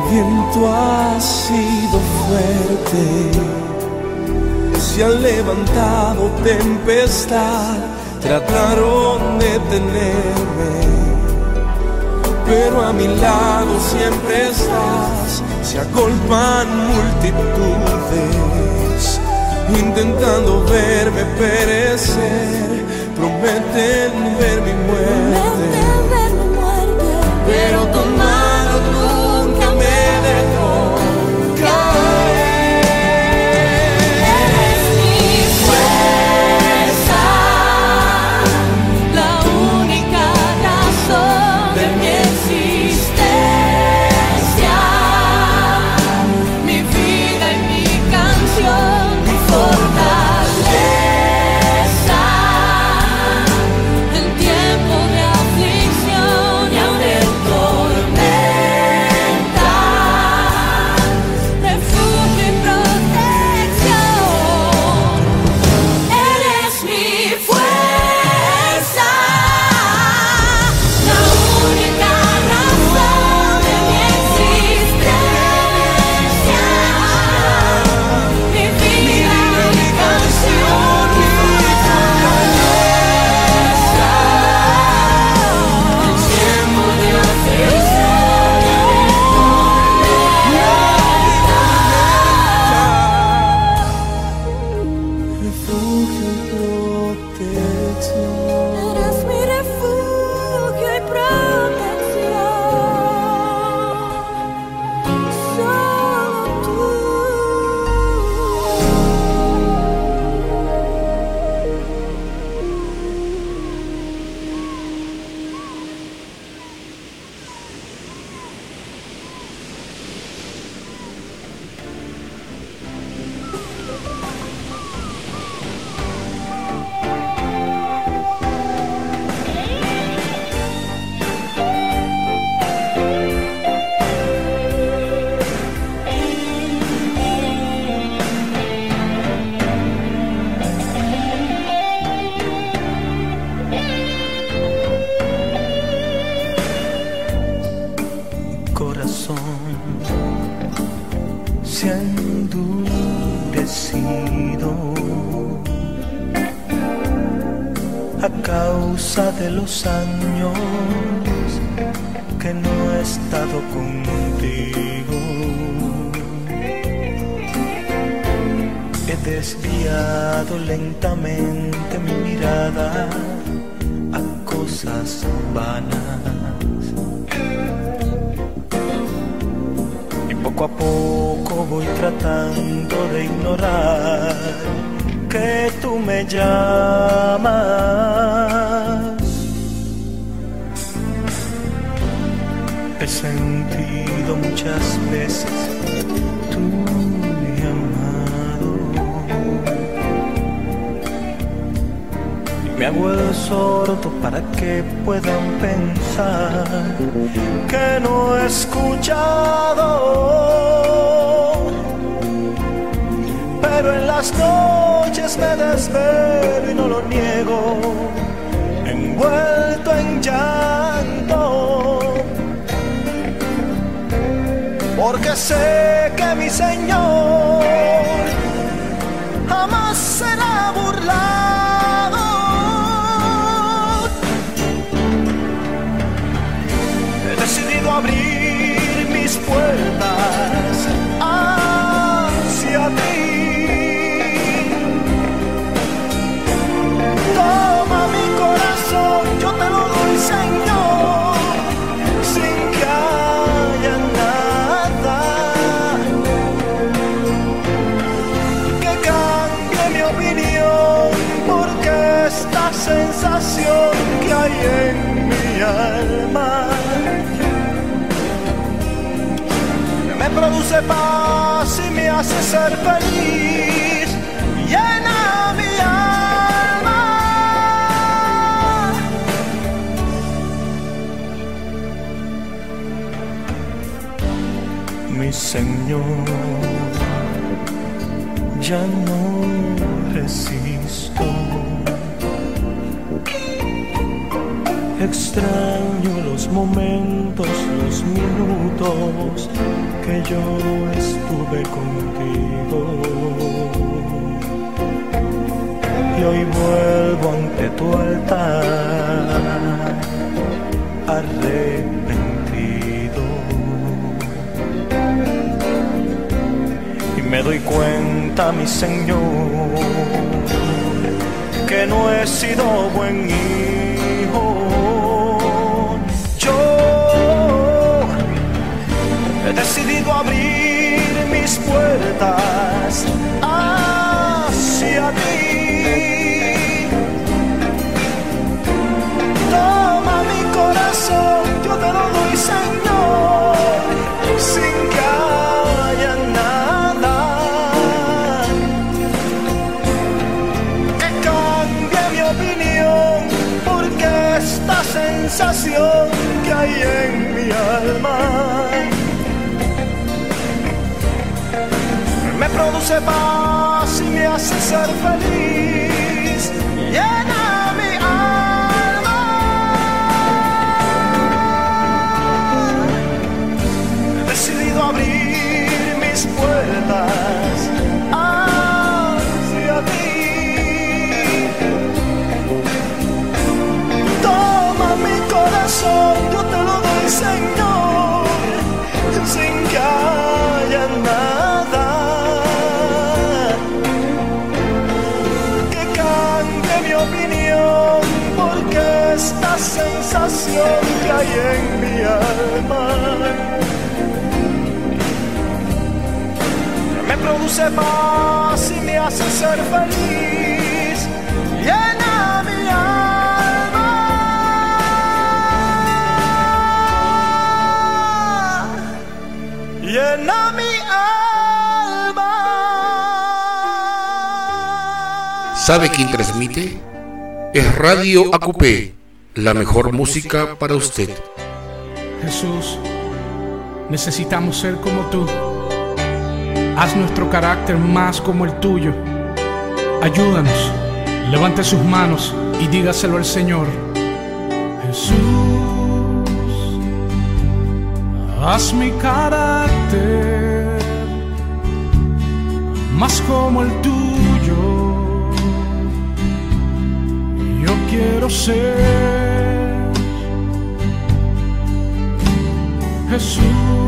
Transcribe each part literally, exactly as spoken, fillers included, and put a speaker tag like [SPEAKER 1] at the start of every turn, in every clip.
[SPEAKER 1] viento ha sido fuerte, se han levantado tempestad, trataron de detenerme, pero a mi lado siempre estás. Se agolpan multitudes intentando verme perecer, prometen ver mi muerte, pero tu mano nunca me dejó caer.
[SPEAKER 2] Eres mi fuerza, la única razón de mi existencia, mi vida y mi canción, mi fortaleza en tiempo de aflicción y aún en tormenta, refugio y protección. Eres mi fuerza, la única razón de mi existencia, mi vida y mi canción, mi fortaleza en tiempo de aflicción y
[SPEAKER 1] Refugio y protección.
[SPEAKER 2] eres mi refugio y protección, solo tú.
[SPEAKER 1] Corazón se ha endurecido a causa de los años que no he estado contigo. He desviado lentamente mi mirada a cosas vanas, poco a poco voy tratando de ignorar que tú me llamas. He sentido muchas veces tu llamado y me hago el sordo para que puedan pensar que no he escuchado. Pero en las noches me desvelo y no lo niego, envuelto en llanto, porque sé que mi Señor jamás será burlado. He decidido abrir mis puertas hacia ti. Toma mi corazón, yo te lo doy, Señor, sin que haya nada que cambie mi opinión, porque esta sensación que hay en mi alma me produce paz y me hace ser feliz, llena mi alma. Mi Señor, ya no resisto, extraño los los momentos, los minutos que yo estuve contigo. Y hoy vuelvo ante tu altar arrepentido. Y me doy cuenta, mi Señor, que no he sido buen hijo. Yo he decidido abrir mis puertas hacia ti. Toma mi corazón, yo te lo doy, Señor, sin que haya nada que cambie mi opinión, porque esta sensación que hay en mi alma me produce paz y me hace ser feliz. Llena mi alma. He decidido abrir mis puertas hacia ti. Toma mi corazón, yo te lo doy, Señor, sin que haya nada que cambie mi opinión, porque esta sensación que hay en mi alma me produce paz y me hace ser feliz. Llena mi alma. Llena mi alma.
[SPEAKER 3] ¿Sabe quién transmite? Es Radio A Q P, la mejor música para usted.
[SPEAKER 4] Jesús, necesitamos ser como tú. Haz nuestro carácter más como el tuyo. Ayúdanos. Levante sus manos y dígaselo al Señor. Jesús, haz mi carácter más como el tuyo. Yo quiero ser. Jesús,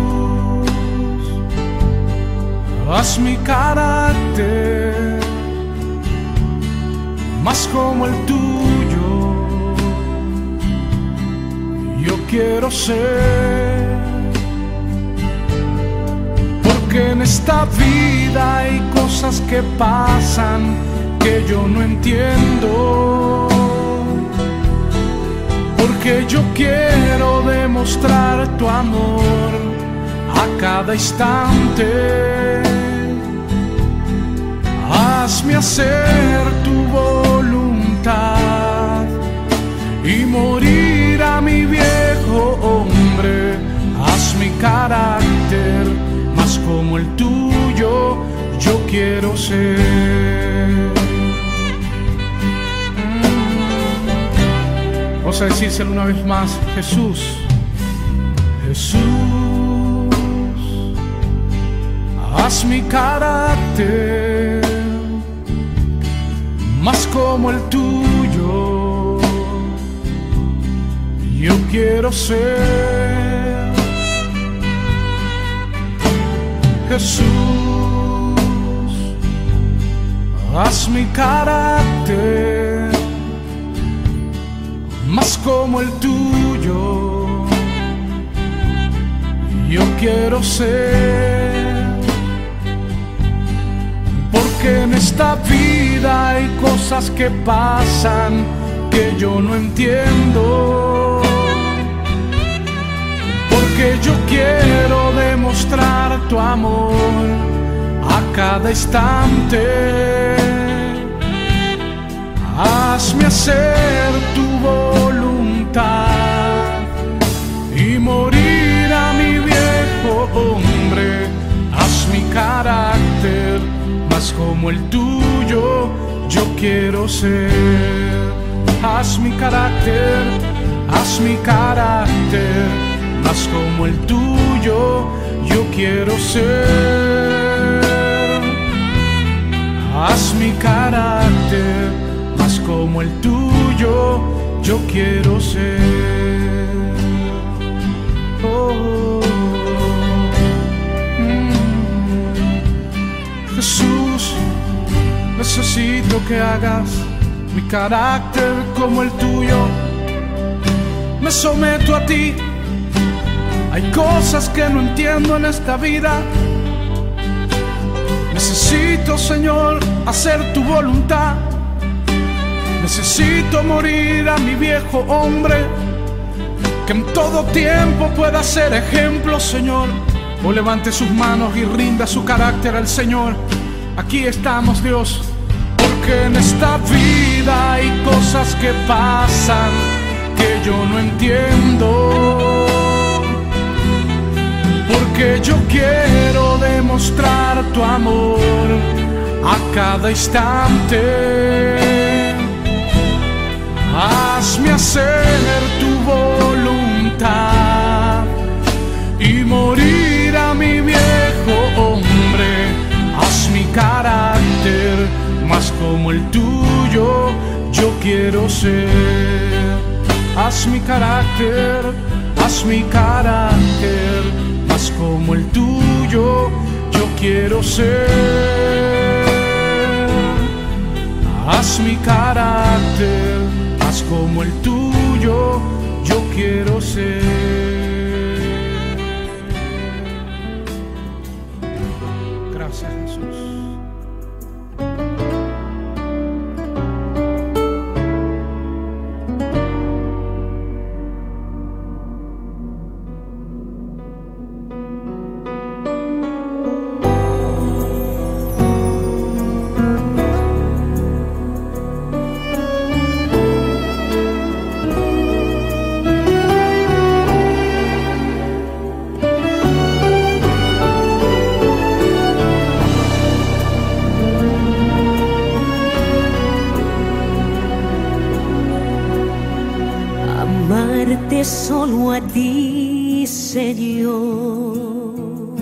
[SPEAKER 4] haz mi carácter más como el tuyo. Yo quiero ser, porque en esta vida hay cosas que pasan que yo no entiendo. Porque yo quiero demostrar tu amor a cada instante. Hazme hacer tu voluntad y morir a mi viejo hombre. Haz mi carácter más como el tuyo, yo quiero ser. Vamos a decírselo una vez más. Jesús, Jesús, haz mi carácter más como el tuyo. Yo quiero ser. Jesús, haz mi carácter más como el tuyo. Yo quiero ser, porque en esta vida hay cosas que pasan que yo no entiendo. Porque yo quiero demostrar tu amor a cada instante. Hazme hacer tu voluntad y morir a mi viejo hombre. Haz mi carácter más como el tuyo, yo quiero ser. Haz mi carácter, haz mi carácter más como el tuyo, yo quiero ser. Haz mi carácter más como el tuyo, yo quiero ser. Oh, mm. Jesús, necesito que hagas mi carácter como el tuyo. Me someto a ti. Hay cosas que no entiendo en esta vida. Necesito, Señor, hacer tu voluntad. Necesito morir a mi viejo hombre, que en todo tiempo pueda ser ejemplo, Señor. O levante sus manos y rinda su carácter al Señor. Aquí estamos, Dios, porque en esta vida hay cosas que pasan que yo no entiendo. Porque yo quiero demostrar tu amor a cada instante. Hazme hacer tu voluntad y morir a mi viejo hombre. Haz mi carácter más como el tuyo, yo quiero ser. Haz mi carácter, haz mi carácter más como el tuyo, yo quiero ser. Haz mi carácter más como el tuyo, yo quiero ser. Gracias, Jesús.
[SPEAKER 2] Amarte solo a ti, Señor.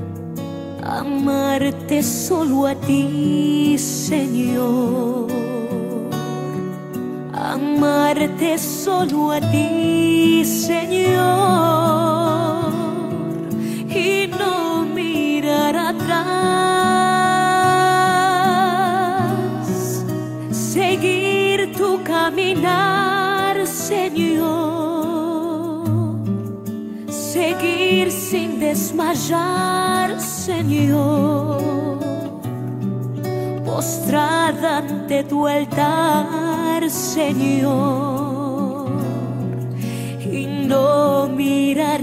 [SPEAKER 2] Amarte solo a ti, Señor. Amarte solo a ti, Señor. Y no mirar atrás. Seguir tu caminar, Señor. Seguir sin desmayar, Señor. Postrada ante tu altar, Señor. Y no mirar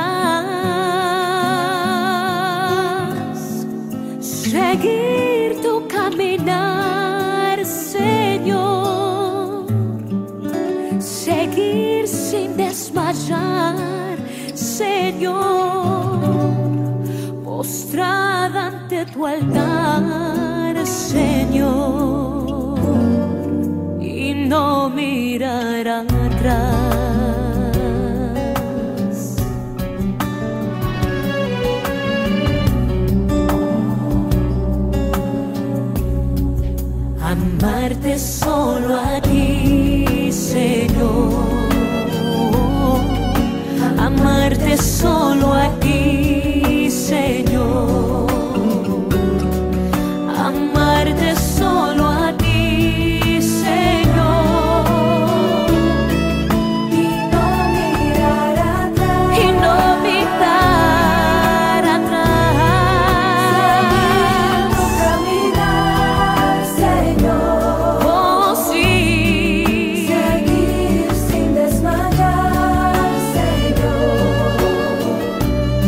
[SPEAKER 2] atrás. Seguir tu caminar, Señor. Seguir sin desmayar, Señor. Postrada ante tu altar, Señor. Y no mirar atrás. Amarte solo a ti, Señor. Amarte solo a ti, Señor. Amarte solo a ti, Señor. Y no mirar atrás. Y no mirar atrás. Seguir tu caminar, Señor. Oh, sí. Seguir sin desmayar, Señor.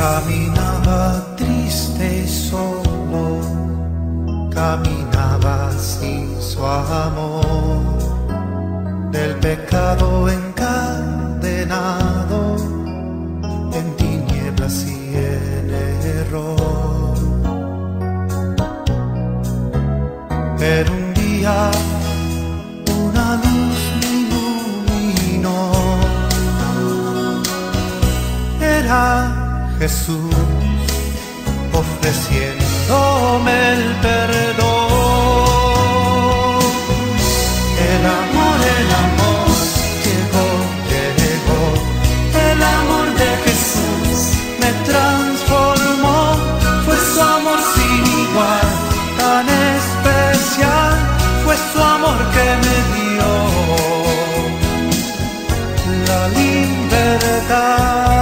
[SPEAKER 5] Caminaba triste y solo, caminaba sin su amor, del pecado encadenado, en tinieblas y en error. Pero un día una luz me iluminó, era Jesús ofreciéndome el perdón. El amor, el amor llegó, llegó. El amor de Jesús me transformó. Fue su amor sin igual, tan especial. Fue su amor que me dio la libertad.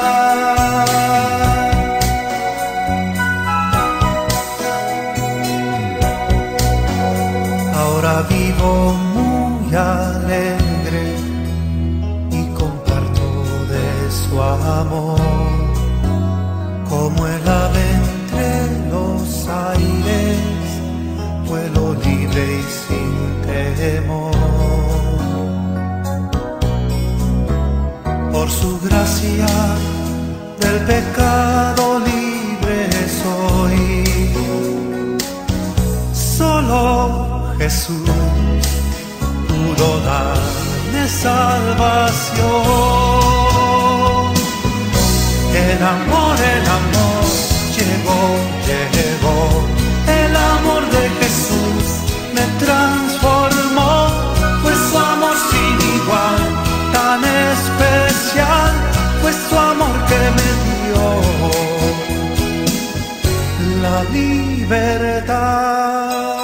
[SPEAKER 5] Vivo muy alegre y comparto de su amor, como el ave entre los aires, vuelo libre y sin temor. Por su gracia del pecado libre soy, solo Jesús pudo darme salvación. El amor, el amor llegó, llegó. El amor de Jesús me transformó. Fue su amor sin igual, tan especial. Fue su amor que me dio la libertad.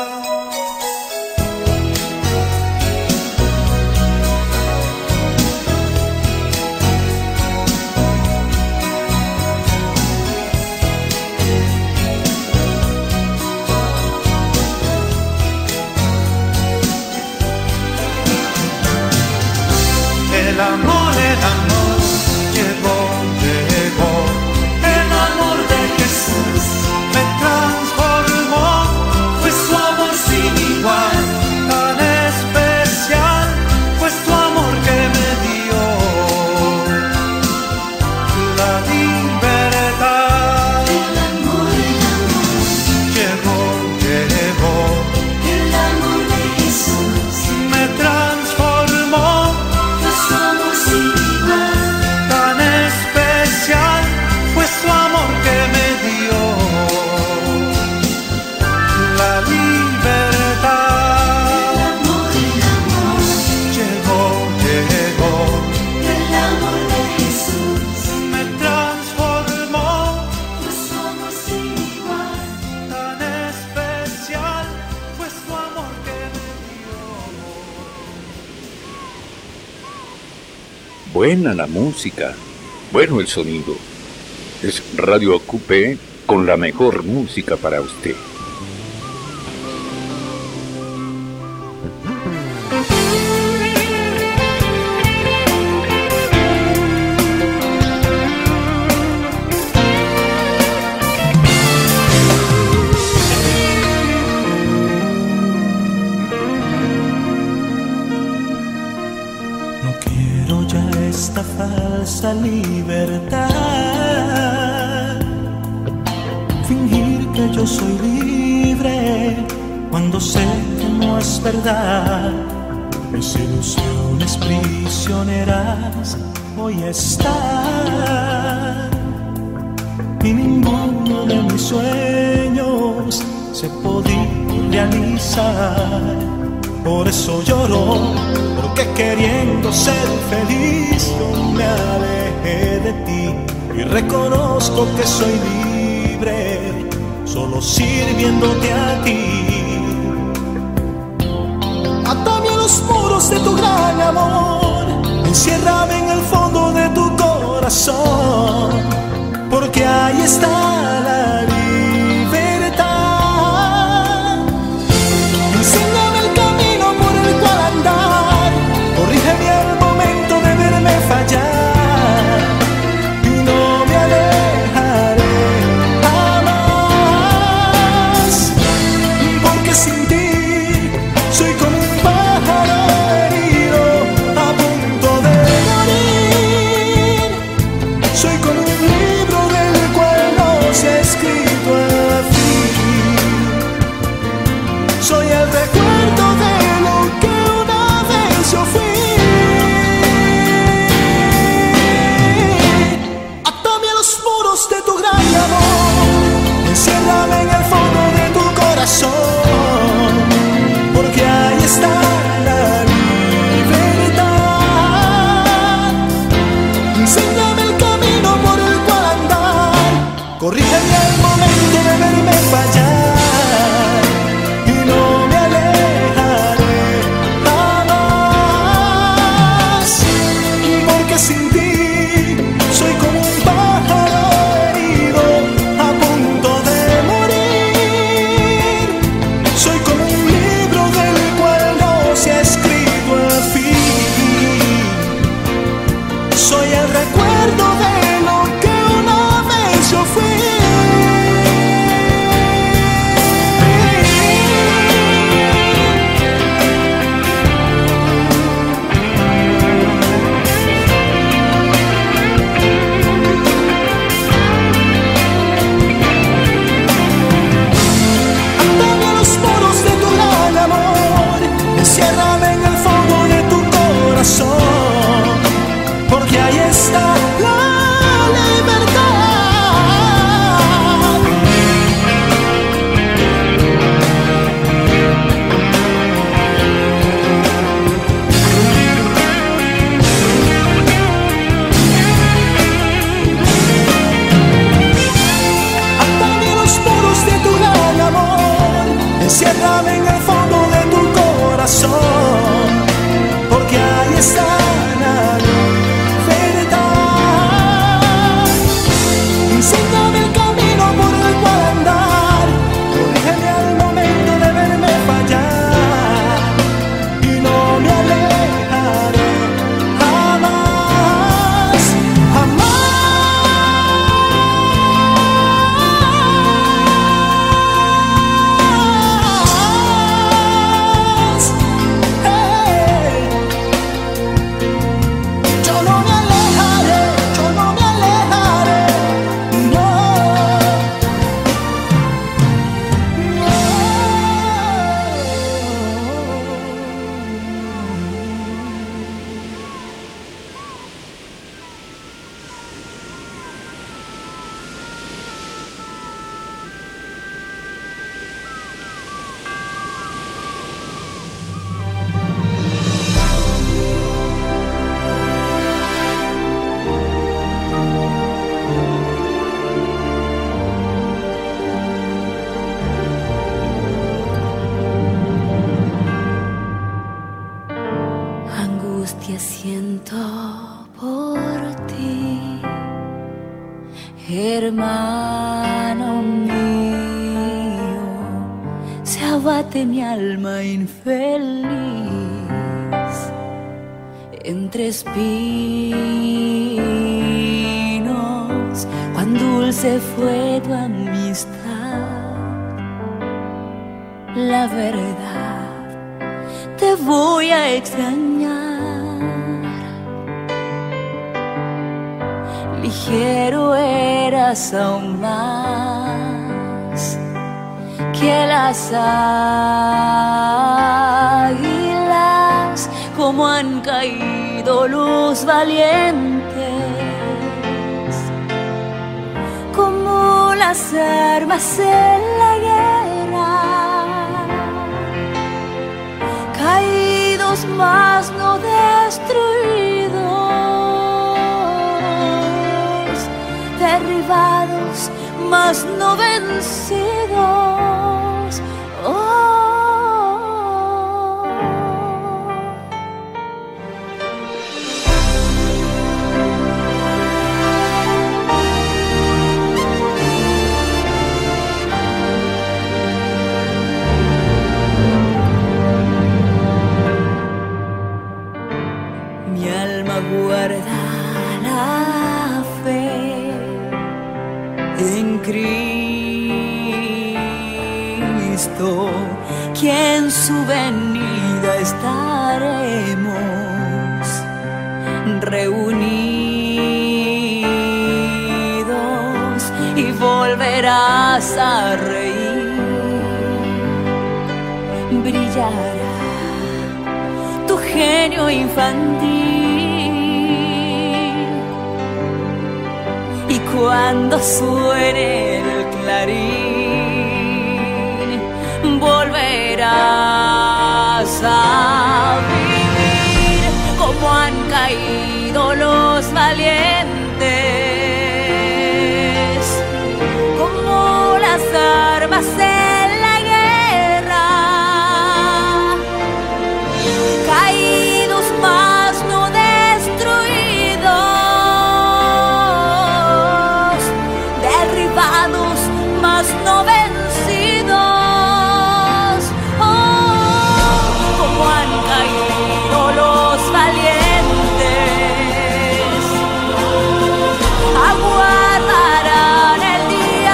[SPEAKER 5] El amor, el amor llegó, llegó. El amor de Jesús me transformó. Fue su amor sin igual, tan especial. Fue su amor que me dio la libertad.
[SPEAKER 2] El amor, el amor
[SPEAKER 5] llegó, llegó.
[SPEAKER 2] El amor de Jesús
[SPEAKER 5] me transformó. Tan especial fue su amor que me dio la libertad.
[SPEAKER 2] El amor, el amor
[SPEAKER 5] llegó, llegó.
[SPEAKER 2] El amor de Jesús
[SPEAKER 5] me transformó.
[SPEAKER 2] fue su amor sin igual.
[SPEAKER 5] Tan especial fue su amor que me dio.
[SPEAKER 3] Buena la música, bueno el sonido. Es Radio Acupé con la mejor música para usted.
[SPEAKER 1] No quiero ya esta falsa libertad, fingir que yo soy libre cuando sé que no es verdad. Mis ilusiones prisioneras voy a estar, y ninguno de mis sueños se podía realizar. Por eso lloro, porque queriendo ser feliz yo me alejé de ti, y reconozco que soy libre solo sirviéndote a ti. Atame a los muros de tu gran amor, enciérrame en el fondo de tu corazón, porque ahí está la libertad. Enséñame el camino por el cual andar, corrígeme al momento de verme fallar, y no me alejaré
[SPEAKER 2] Hermano mío, se abate mi alma infeliz entre espinos, cuán dulce fue tu amistad. La verdad, te voy a extrañar. Ligero eras aún más que las águilas, como han caído los valientes, como las armas en la guerra, caídos mas no destruidos, derribados mas no vencidos. Oh. Mi alma guarda la fe en Cristo, que en su venida estaremos reunidos y volverás a reír. Brillará tu genio infantil, y cuando suene el clarín volverás a vivir, como han caído los valientes, como las armas en la guerra, caídos mas no destruidos, derribados mas no vencidos. Oh, como han caído los valientes, aguardarán el día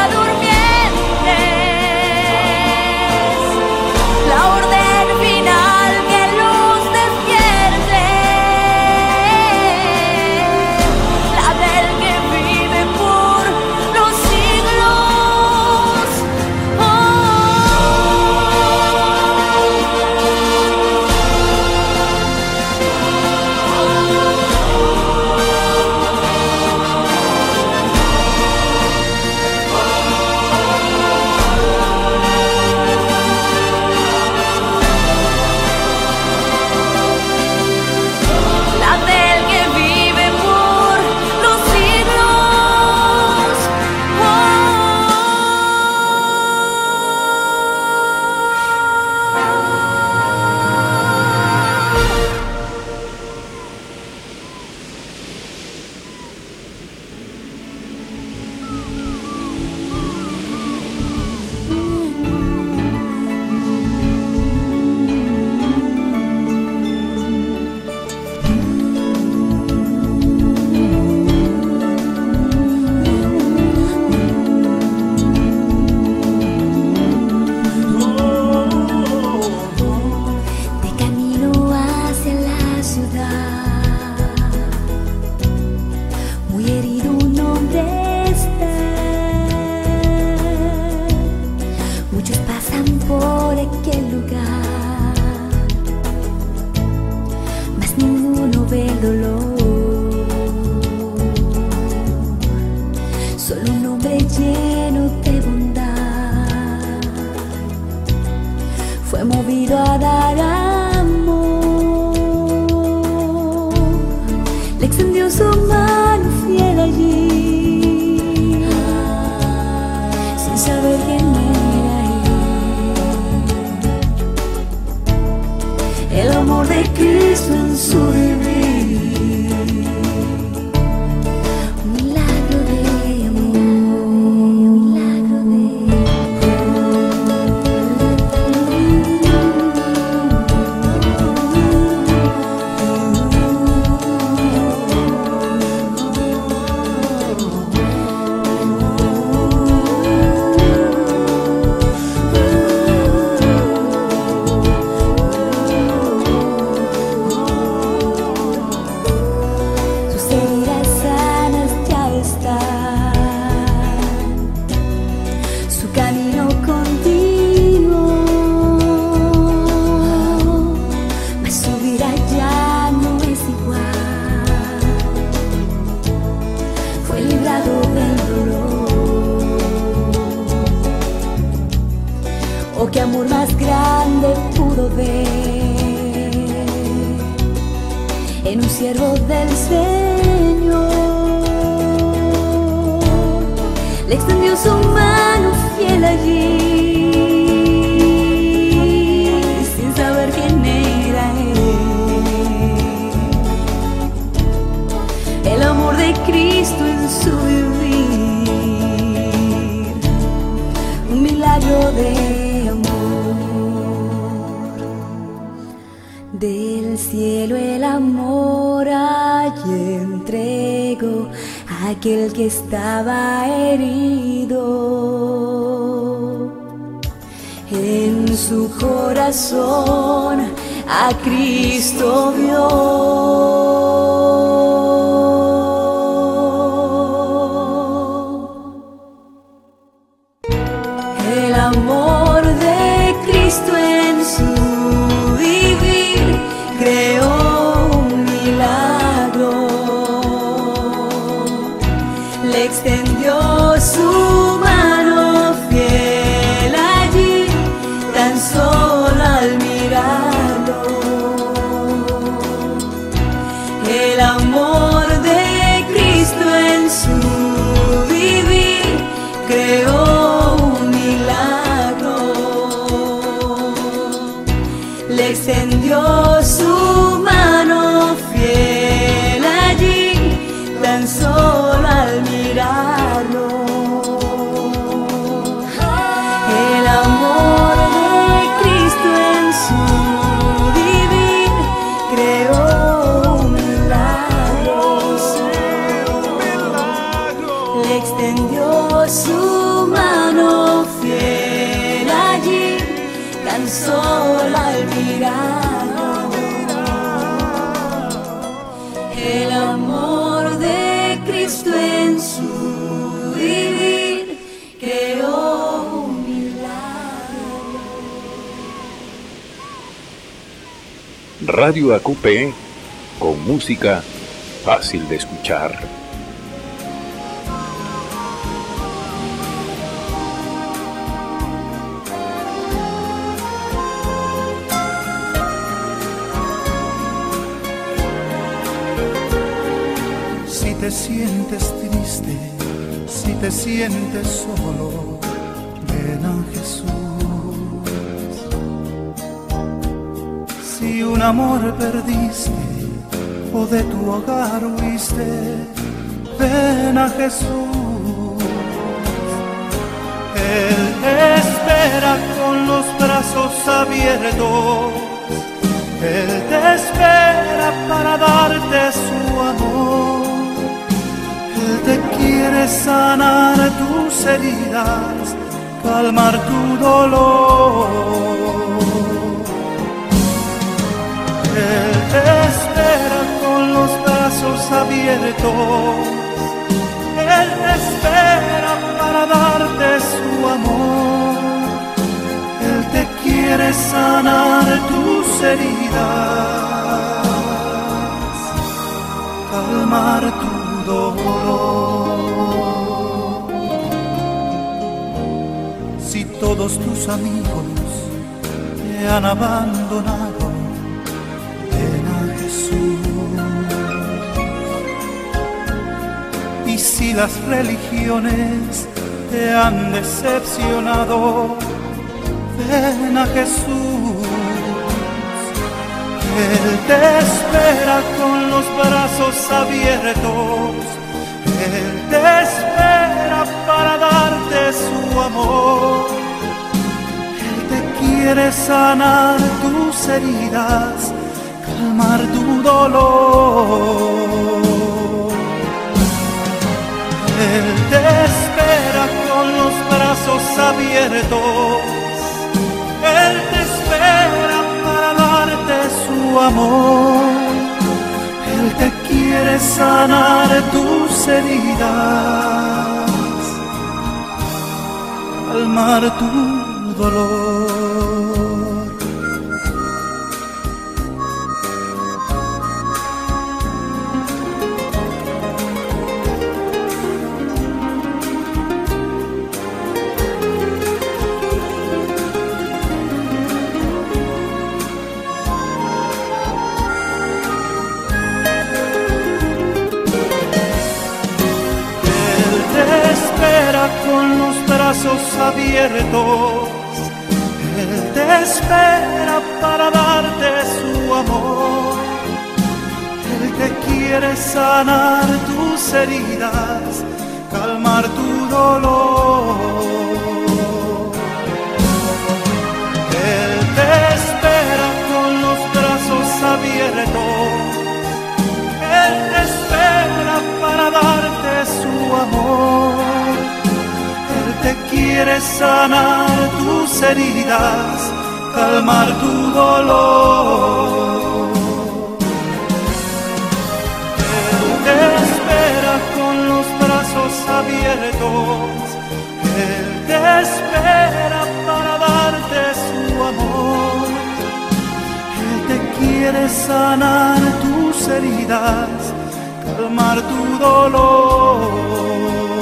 [SPEAKER 2] durmientes, la orden final que los despierte, la del que vive por los siglos. Oh. La del que vive por los siglos. Oh. De camino hacia la ciudad, muy herido un hombre está. Muchos pasan por aquel lugar, mas ninguno ve el dolor. Solo un hombre lleno de bondad fue movido a dar amor. Le extendió su mano fiel allí, sin saber quién era él. El amor de Cristo en su vivir, un milagro de amor. Oh, qué amor más grande pudo ver en un siervo del Señor. Le extendió su mano fiel allí, sin saber quién era Él. El amor de Cristo en su vivir, un milagro de amor. Del cielo el amor allí entregó a aquel que estaba herido. En su corazón a Cristo vio. El amor de Cristo en su vivir creó un milagro. Le extendió su mano fiel allí, tan solo al mirarlo. El amor de Cristo en su vivir creó un milagro. Le extendió su mano fiel allí, tan solo al mirarlo. El amor de Cristo en su vivir creó un milagro. Le extendió su mano fiel allí, tan solo al mirarlo. El amor de Cristo en su vivir creó un milagro.
[SPEAKER 3] Radio A Q P, con música fácil de escuchar.
[SPEAKER 5] Si te sientes triste, si te sientes solo, ven a Jesús. Si un amor perdiste o de tu hogar huiste, ven a Jesús. Él te espera con los brazos abiertos. Él te espera para darte su amor. Él te quiere sanar tus heridas, calmar tu dolor. Él te espera con los brazos abiertos. Él te espera para darte su amor. Él te quiere sanar tus heridas, calmar tu dolor. Si todos tus amigos te han abandonado, ven a Jesús. Y si las religiones te han decepcionado, ven a Jesús. Él te espera con los brazos abiertos. Él te espera para darte su amor. Él te quiere sanar tus heridas, calmar tu dolor. Él te espera con los brazos abiertos. Él te espera para darte su amor. Él te quiere sanar tus heridas, calmar tu dolor. con los brazos abiertos. Él te espera para darte su amor. Él te quiere sanar tus heridas, calmar tu dolor. Él te espera con los brazos abiertos. Él te espera para darte su amor. Él te quiere sanar tus heridas, calmar tu dolor. Él te espera con los brazos abiertos. Él te espera para darte su amor. Él te quiere sanar tus heridas, calmar tu dolor.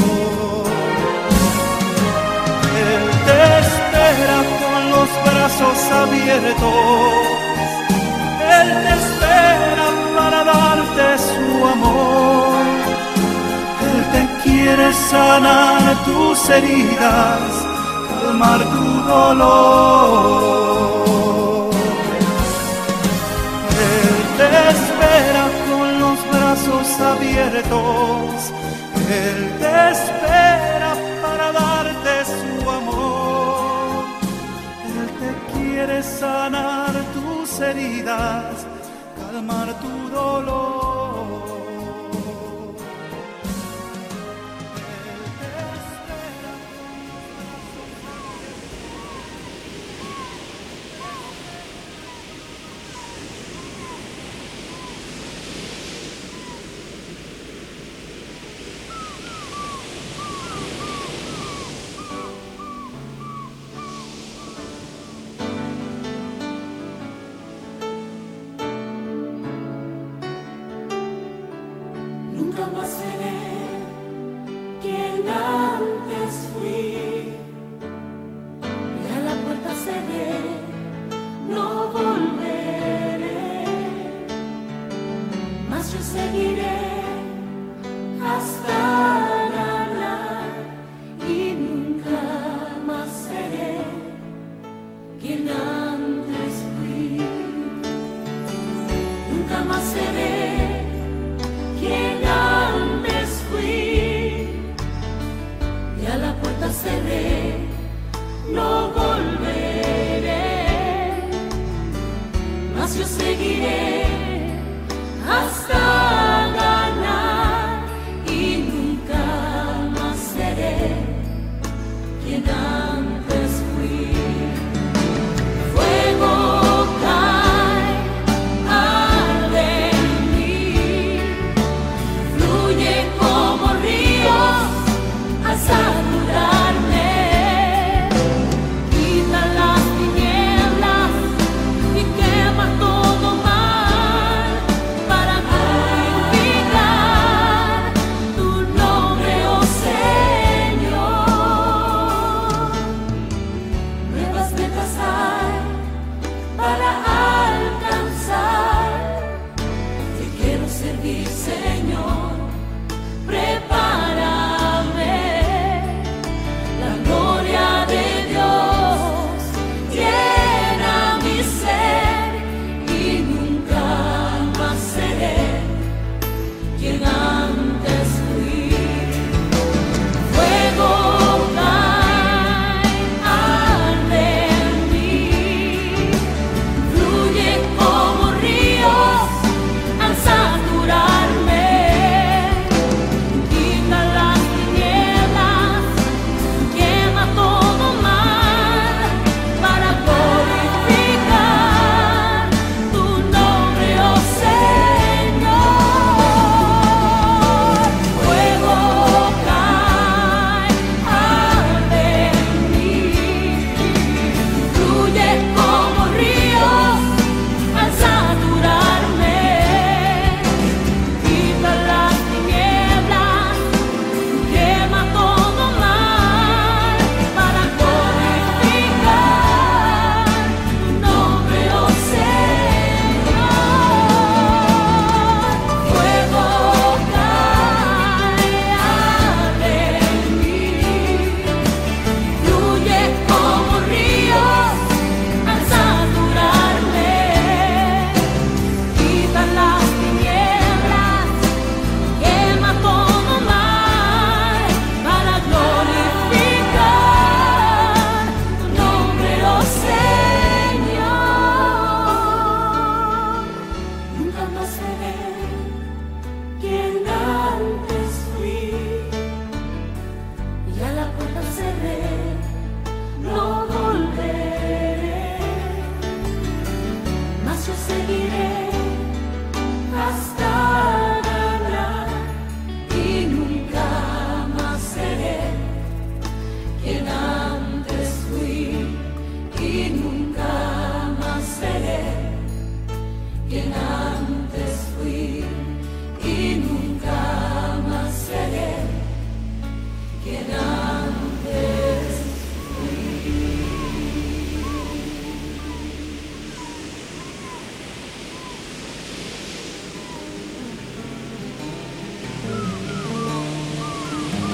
[SPEAKER 5] Él te espera con los brazos abiertos. Él te espera para darte su amor. Él te quiere sanar tus heridas, calmar tu dolor. Él te espera con los brazos abiertos. Él te espera para darte su amor. Él te quiere sanar tus heridas, calmar tu dolor.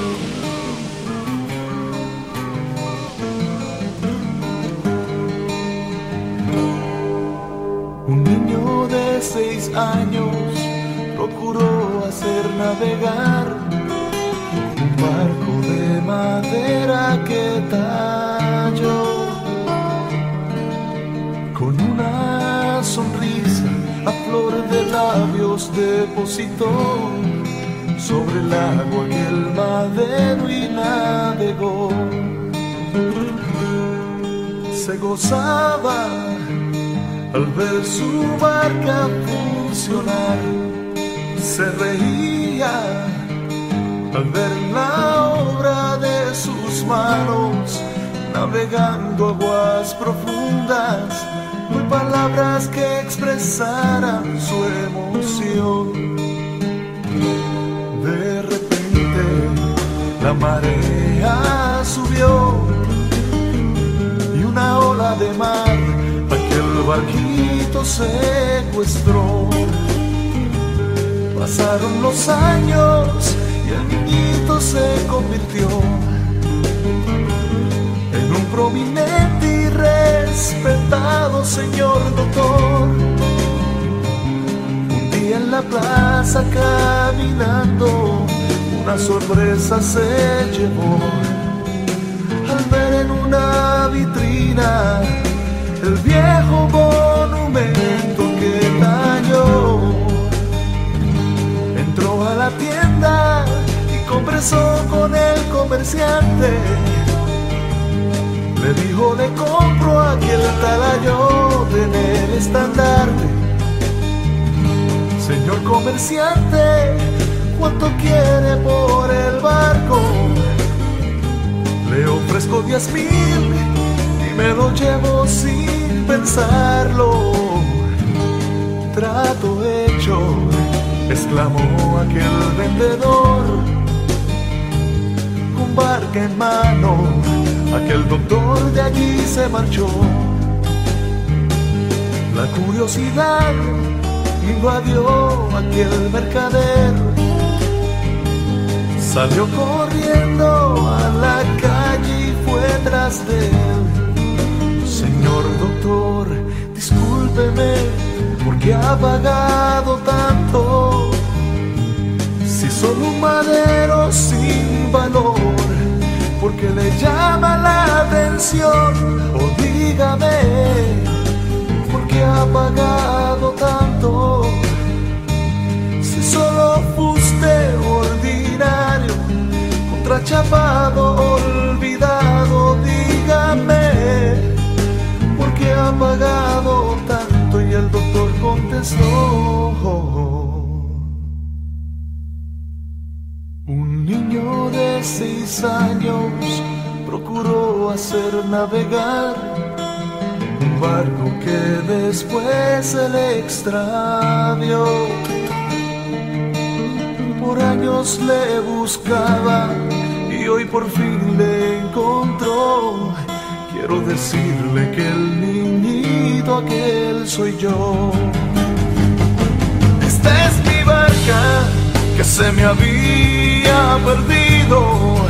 [SPEAKER 1] Un niño de seis años procuró hacer navegar un barco de madera que talló. Con una sonrisa a flor de labios depositó sobre el agua aquel madero y navegó. Se gozaba al ver su barca funcionar, se reía al ver la obra de sus manos, navegando aguas profundas, no hay palabras que expresaran su emoción. De repente la marea subió y una ola de mar aquel barquito secuestró. Pasaron los años y el niñito se convirtió en un prominente y respetado señor doctor. Un día en la plaza caminando, una sorpresa se llevó al ver en una vitrina el viejo monumento que talló. Entró a la tienda y conversó con el comerciante. Le dijo: le compro aquel talayote en el estandarte. Señor comerciante, ¿cuánto quiere por el barco? Le ofrezco diez mil y me lo llevo sin pensarlo. Trato hecho, exclamó aquel vendedor. Con barca en mano, aquel doctor de allí se marchó. La curiosidad invadió aquel mercader. Salió corriendo a la calle y fue tras de él. Señor doctor, discúlpeme, ¿por qué ha pagado tanto? Si solo un madero sin valor, ¿por qué le llama la atención? O dígame, ¿por qué ha pagado tanto? Si solo fuste ordinario, contrachapado, olvidado, dígame, ¿por qué ha pagado tanto? Y el doctor contestó: un niño de seis años procuró hacer navegar un barco que después se le extravió. Por años le buscaba y hoy por fin le encontró. Quiero decirle que el niñito aquel soy yo. Esta es mi barca que se me había perdido.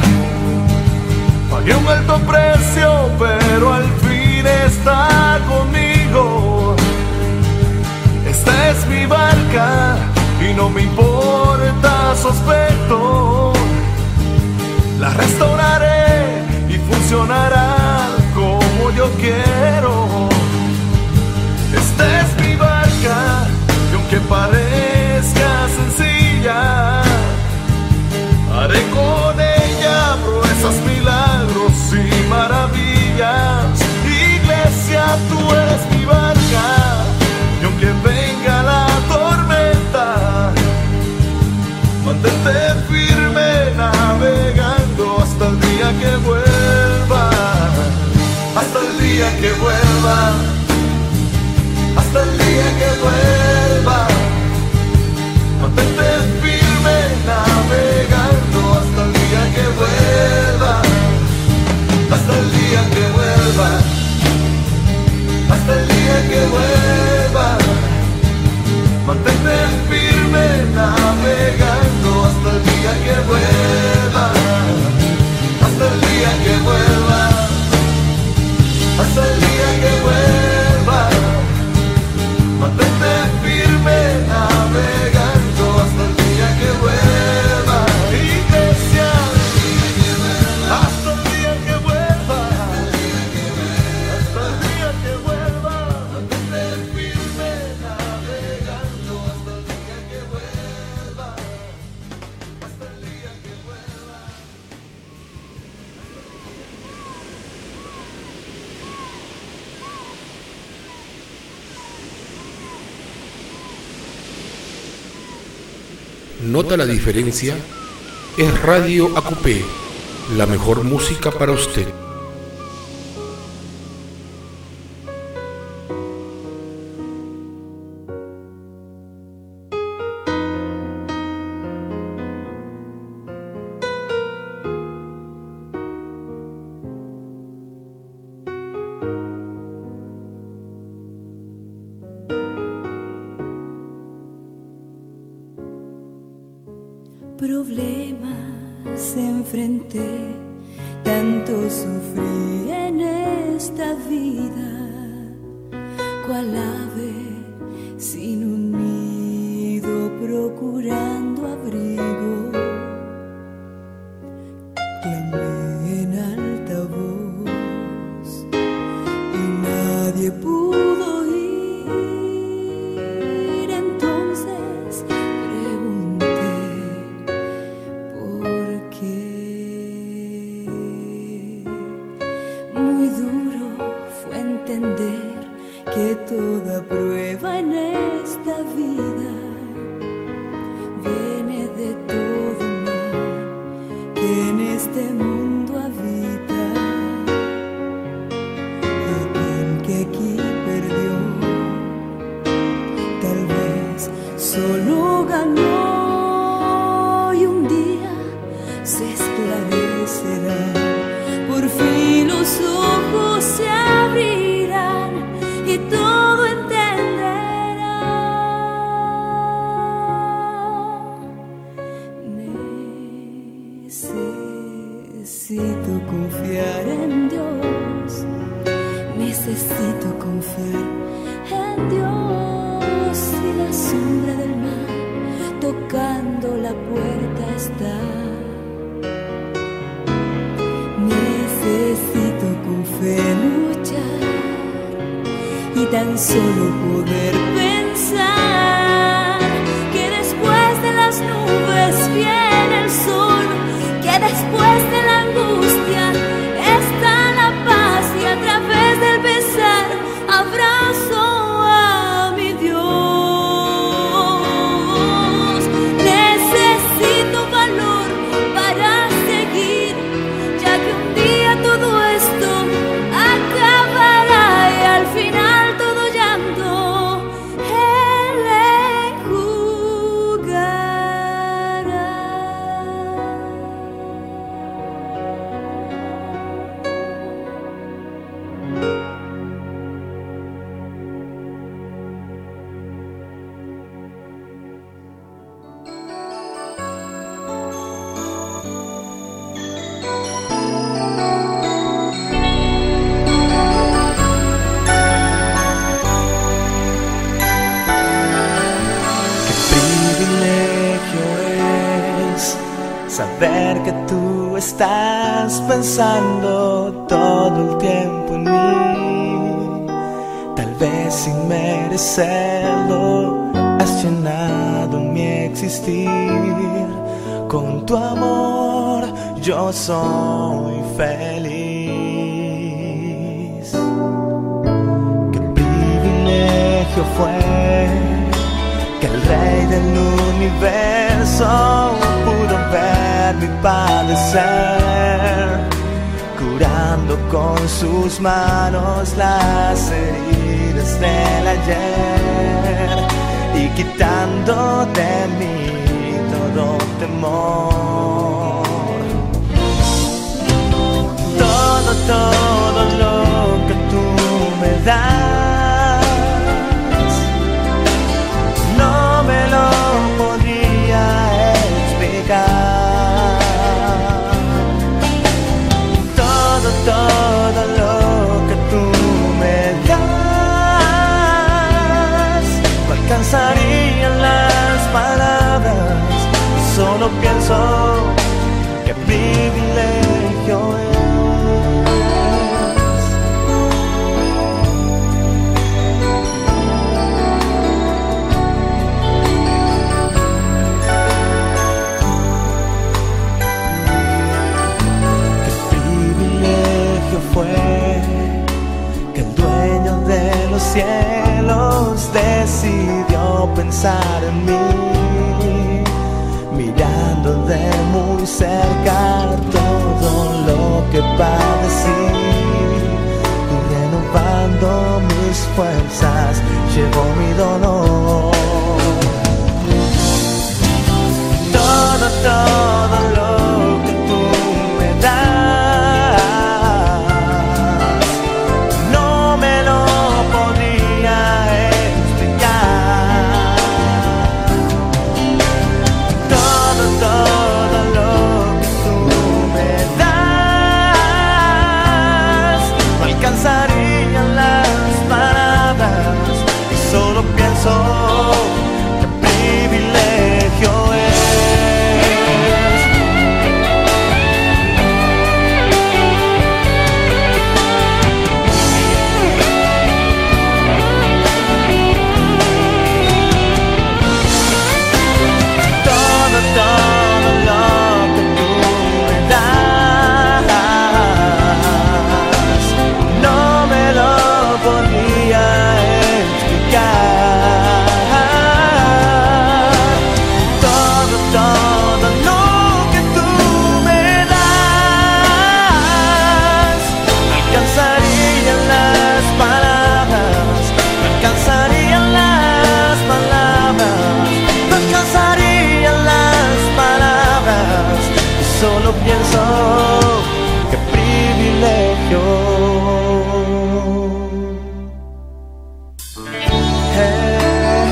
[SPEAKER 1] Pagué un alto precio, pero al fin está conmigo. Esta es mi barca y no me importa su aspecto. La restauraré y funcionará como yo quiero. Esta es mi barca y aunque parezca sencilla, haré con ella proezas, milagros y maravillas. Iglesia, tú eres mi barca y aunque venga la tormenta, mantente firme navegando hasta el día que vuelva, hasta el día que
[SPEAKER 6] ¿Nota la diferencia? Es Radio A Q P, la mejor música para usted.
[SPEAKER 2] Problemas enfrenté, tanto sufrí en esta vida, cual ave sin un nido procurando abrigo. Clamé en alta voz y nadie pudo oír. Entonces que toda prueba en esta vida viene de todo mal que en este mundo habita. Aquel que aquí perdió, tal vez solo ganó, y un día se esclarecerá, por fin los ojos se abrirán y todo entenderá. Necesito confiar en Dios, necesito confiar en Dios, y la sombra del mal tocando la puerta está. Necesito con fe luchar y tan solo poder pensar que después de las nubes viene el sol, que después de la angustia está la paz, y a través del pesar abrazo a mi Dios. Necesito valor para seguir, ya que un día todo esto acabará y al final todo llanto Él enjugará.
[SPEAKER 5] Saber que tú estás pensando todo el tiempo en mí, tal vez sin merecerlo, has llenado mi existir. Con tu amor yo soy feliz. Qué privilegio fue que el Rey del universo pudo ver mi padecer, curando con sus manos las heridas del ayer y quitando de mí todo temor. Todo, todo lo que tú me das no me lo podría explicar. Todo, todo lo que tú me das no alcanzarían las palabras. Solo pienso qué privilegio es. Fue que el dueño de los cielos decidió pensar en mí,
[SPEAKER 7] iba a decir, y renovando mis fuerzas llevo mi dolor. Todo, todo lo que tú me das no me lo podría explicar. Todo, todo lo que tú me das no alcanzarían las palabras, y solo pienso qué privilegio es. Solo pienso qué privilegio. Hey.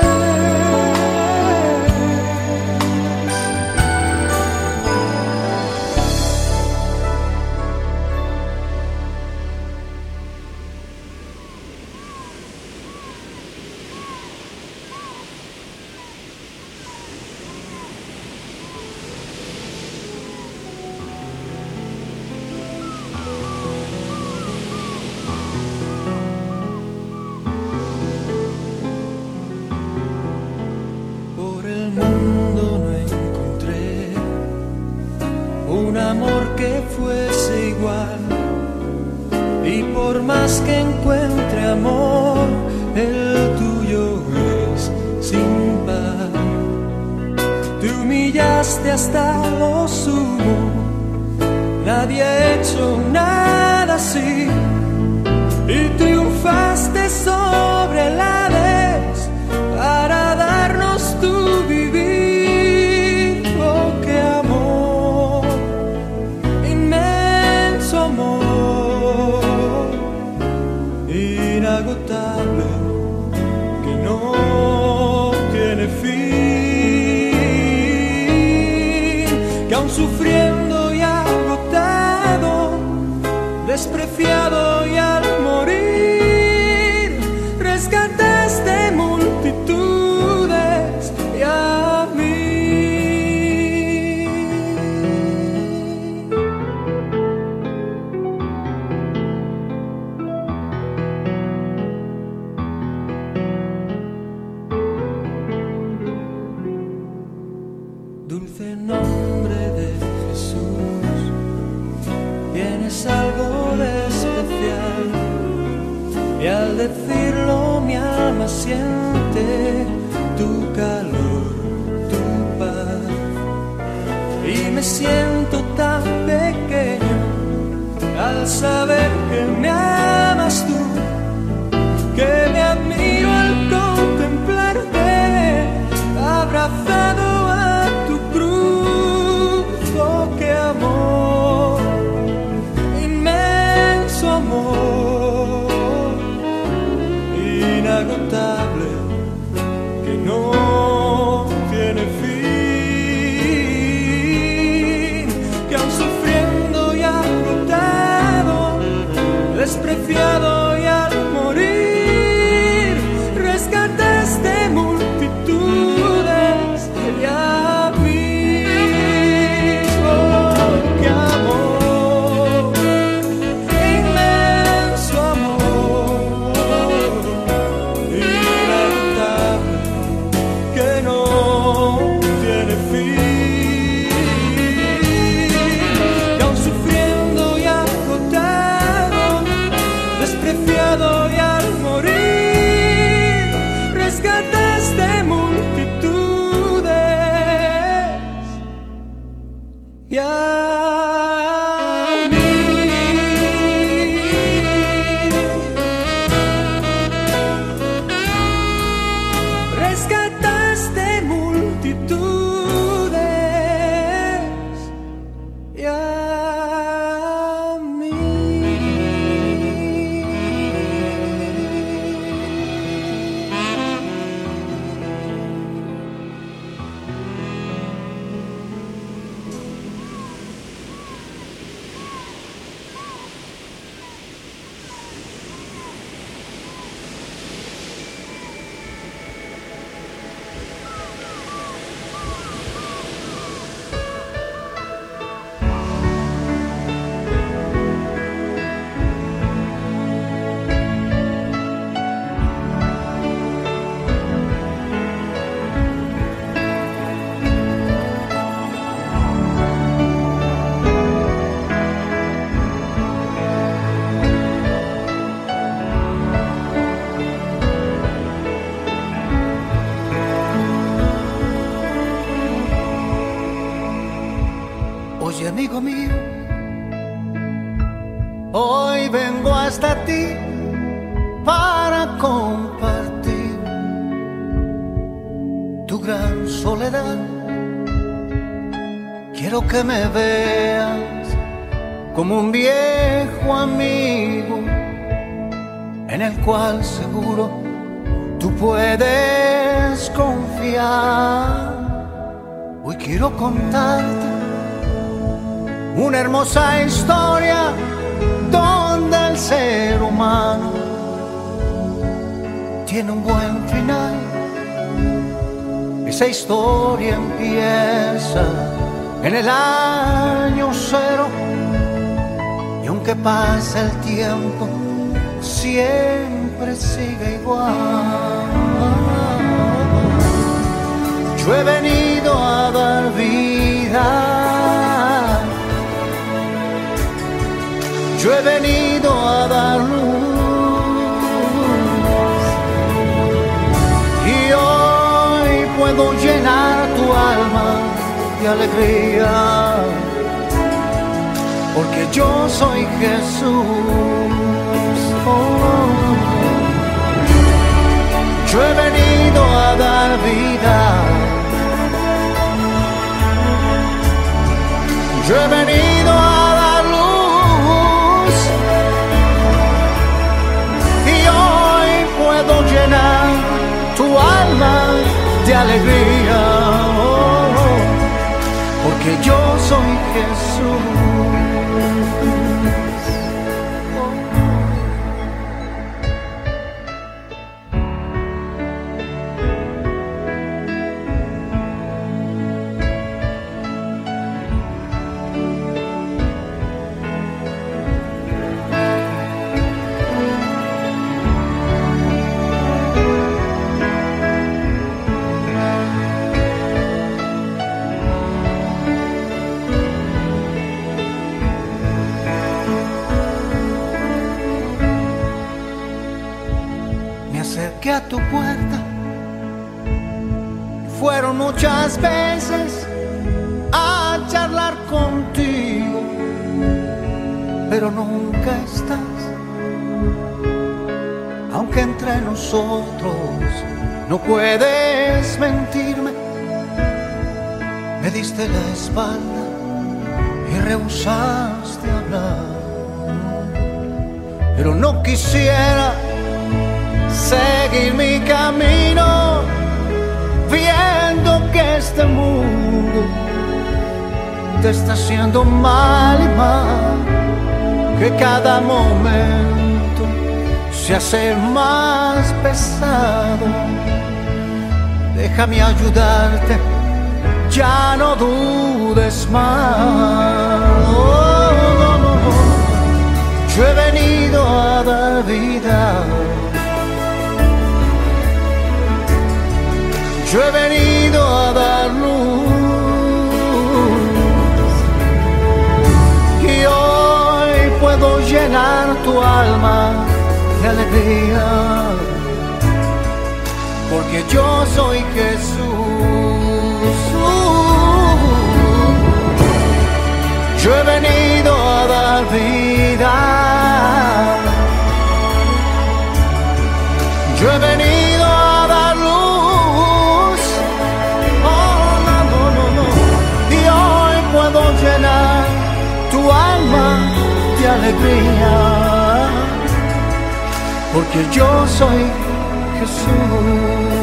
[SPEAKER 5] Un amor que fuese igual, y por más que encuentre amor, el tuyo es sin par. Te humillaste hasta lo sumo, nadie ha hecho nada así, y triunfaste sobre la vez para darnos tu vivir. Oh, qué amor, inmenso amor, inagotable, que no tiene fin, que aun sufriendo y agotado, despreciado y al morir, rescataste multitudes y a mí. Dulce nombre de Jesús, tienes algo de especial, y al decirlo mi alma siente tu calor, tu paz, y me siento tan pequeño al saber que me amas tú, que me admiro al contemplarte abrazado a tu cruz. Oh, qué amor, inmenso amor, inagotable, que no tiene fin, que aun sufriendo y agotado, despreciado y al morir, rescataste multitudes y a mí. Oh, qué amor, inmenso amor, inagotable, que no tiene fin, que aun sufriendo y agotado, despreciado
[SPEAKER 7] Hoy vengo hasta ti para compartir tu gran soledad. Quiero que me veas como un viejo amigo en el cual seguro tú puedes confiar. Hoy quiero contarte una hermosa historia donde el ser humano tiene un buen final. Esa historia empieza en el año cero y aunque pasa el tiempo siempre sigue igual. Yo he venido a dar vida, yo he venido a dar luz y hoy puedo llenar tu alma de alegría, porque yo soy Jesús. Oh, yo he venido a dar vida, yo he venido a dar luz y hoy puedo llenar tu alma de alegría, oh, oh, porque yo soy Jesús. A tu puerta fueron muchas veces a charlar contigo, pero nunca estás. Aunque entre nosotros no puedes mentirme, me diste la espalda y rehusaste hablar, pero no quisiera seguir mi camino, viendo que este mundo te está haciendo mal y mal, que cada momento se hace más pesado. Déjame ayudarte, ya no dudes más. Oh, no, no, no. Yo he venido a dar vida, yo he venido a dar luz y hoy puedo llenar tu alma de alegría, porque yo soy Jesús. Yo he venido a dar vida, yo he venido a dar luz. Puedo llenar tu alma de alegría, porque yo soy Jesús.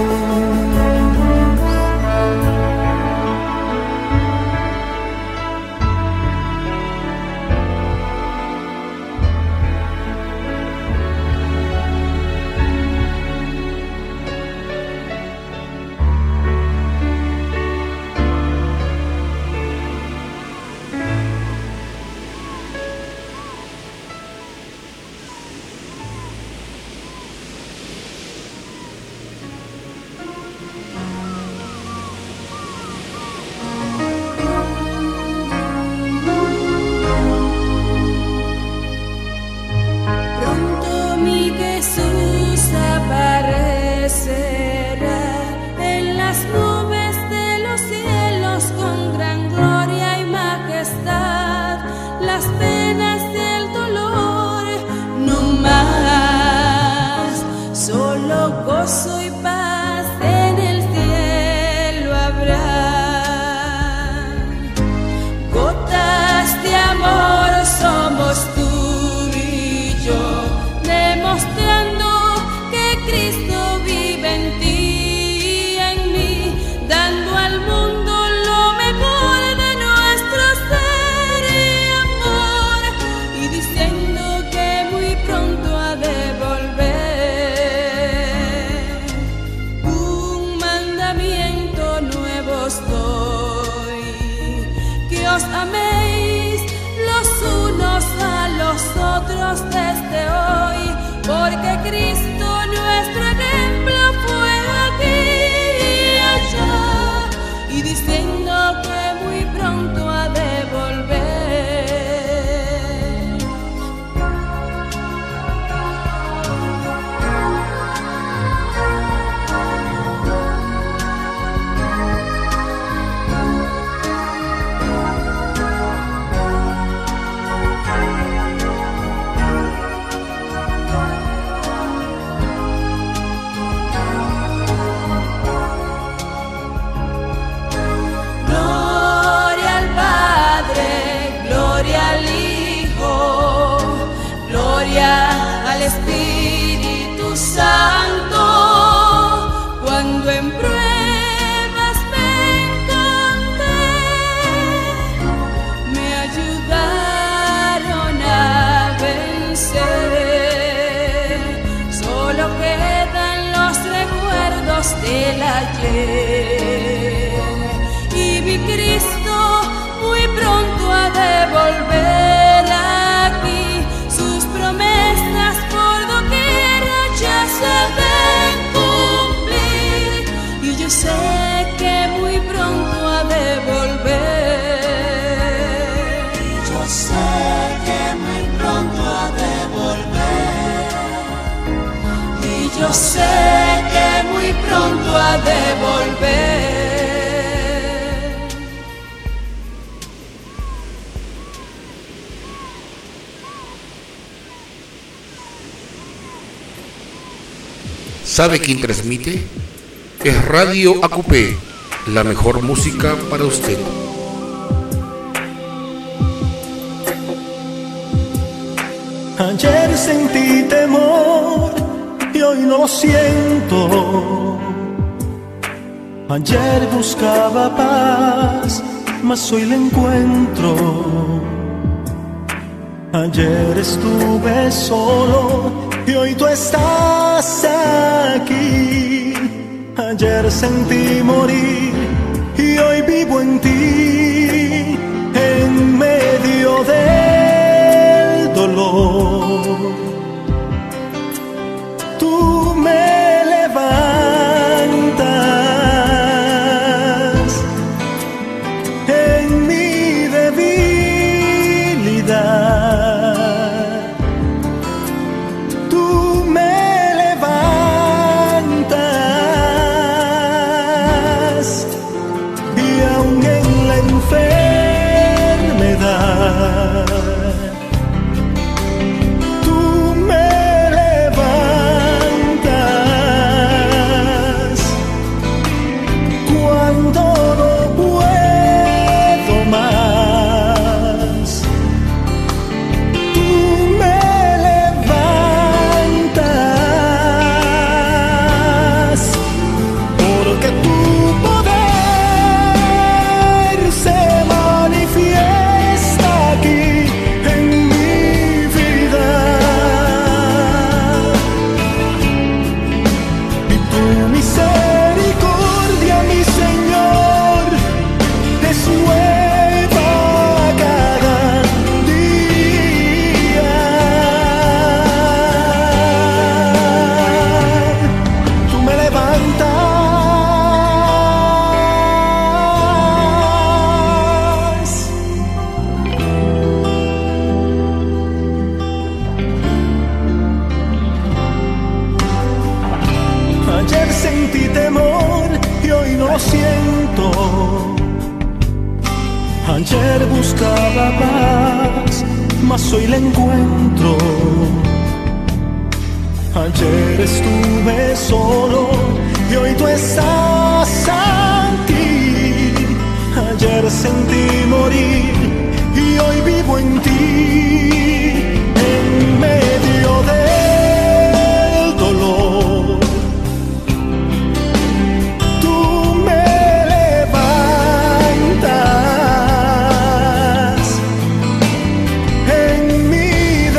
[SPEAKER 2] Las penas del dolor del ayer. Y mi Cristo muy pronto ha de volver aquí, sus promesas por doquiera ya se ven cumplir, y yo sé que muy pronto ha de volver. Yo sé que muy pronto ha de volver. Y yo sé que muy pronto ha de volver.
[SPEAKER 6] ¿Sabe quién transmite? Es Radio A Q P, la mejor música para usted.
[SPEAKER 7] Ayer sentí temor y hoy no lo siento. Ayer buscaba paz, mas hoy la encuentro. Ayer estuve solo y hoy tú estás aquí. Ayer sentí morir y hoy vivo en ti, en medio del dolor. Tú me levantas en mi debilidad. Tú me levantas y aún en la enfermedad tú me levantas cuando no puedo más. Tú me levantas porque tu poder se manifiesta aquí en mi vida, y tu misericordia, mi Señor, es nueva cada día. Tú me levantas Ayer sentí temor y hoy no lo siento. Ayer buscaba paz, mas hoy la encuentro. Ayer estuve solo y hoy tú estás aquí. Ayer sentí morir y hoy vivo en ti, en medio del dolor. Tú me levantas en mi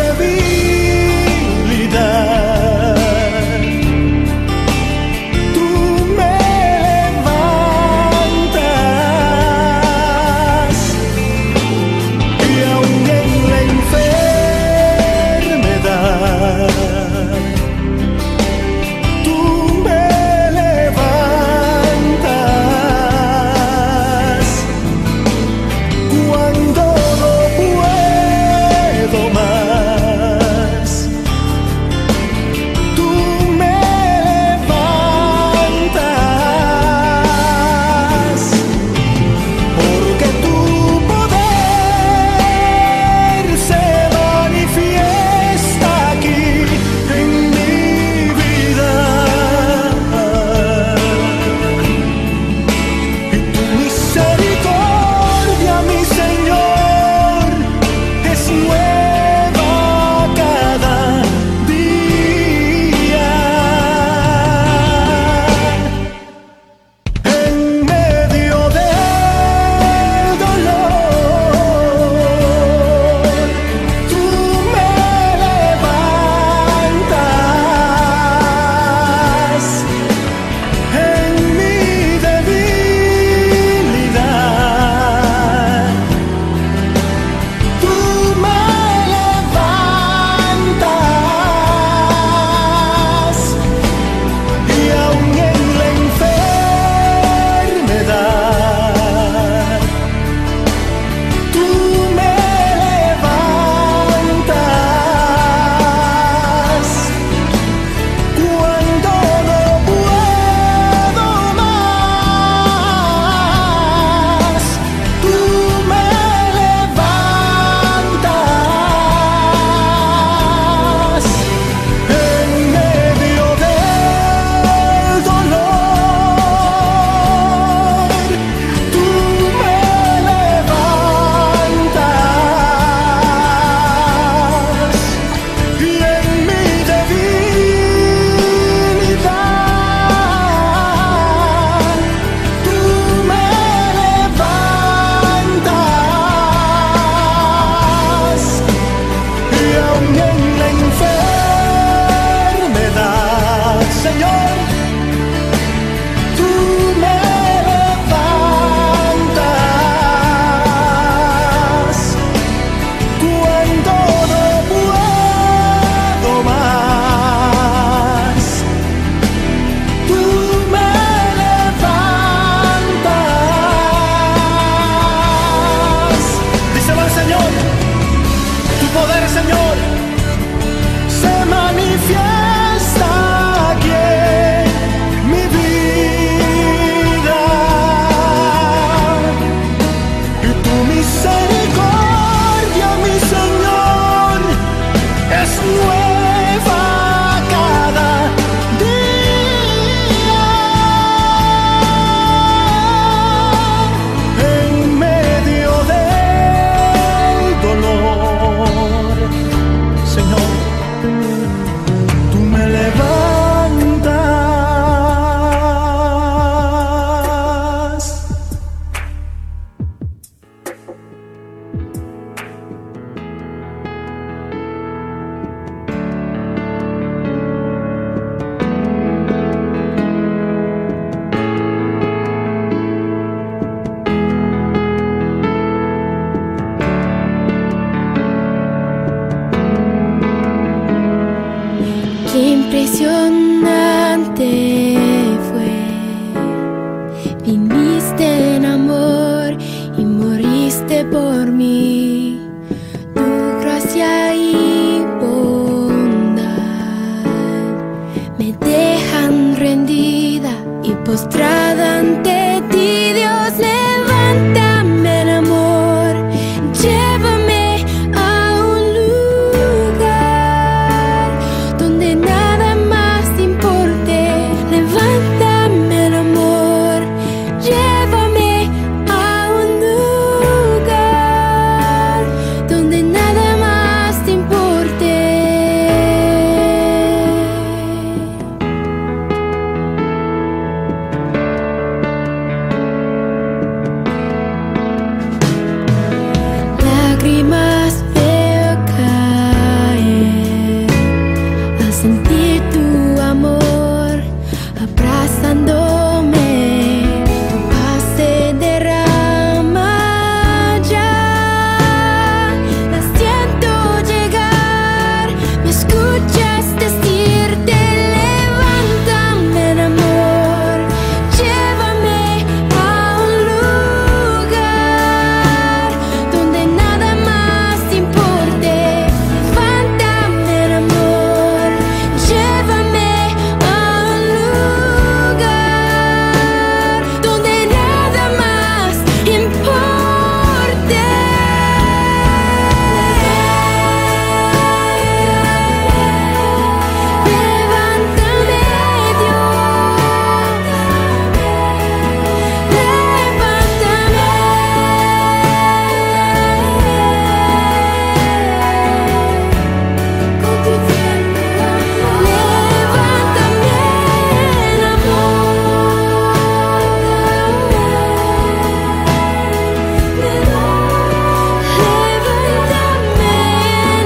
[SPEAKER 7] debilidad. Tú me levantas
[SPEAKER 2] impresionante fue. Viniste en amor y moriste por mí. Tu gracia y bondad me dejan rendida y postrada ante ti, Dios. Levántame en amor, llévame a un lugar donde nada más importe. Levántame en amor, llévame a un lugar donde nada más te importe. Lágrimas veo caer al sentir tu amor abrazándome. Tu paz se derrama ya, la siento llegar. Me escuchas decirte: levántame en amor, llévame a un lugar donde nada más importe. Levántame en amor, llévame a un lugar donde nada más importe. Levántame, Dios, con tu tierno amor. Levántame en amor, levántame en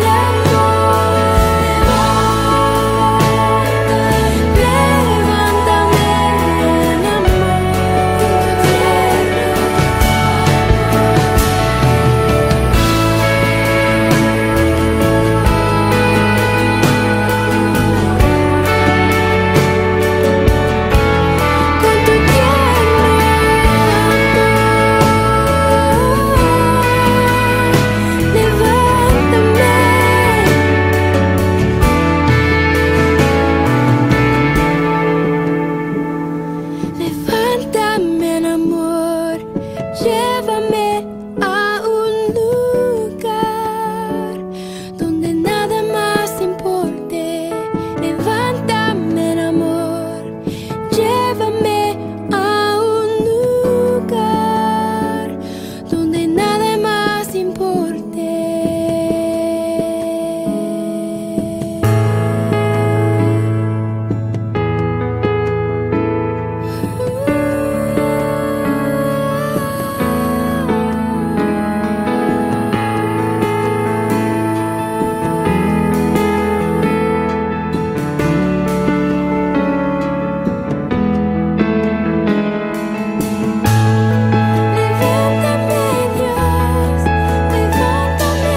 [SPEAKER 2] Levántame en amor, llévame a un lugar donde nada más importe. Levántame en amor, llévame a un lugar donde nada más importe. Levántame, Dios, levántame,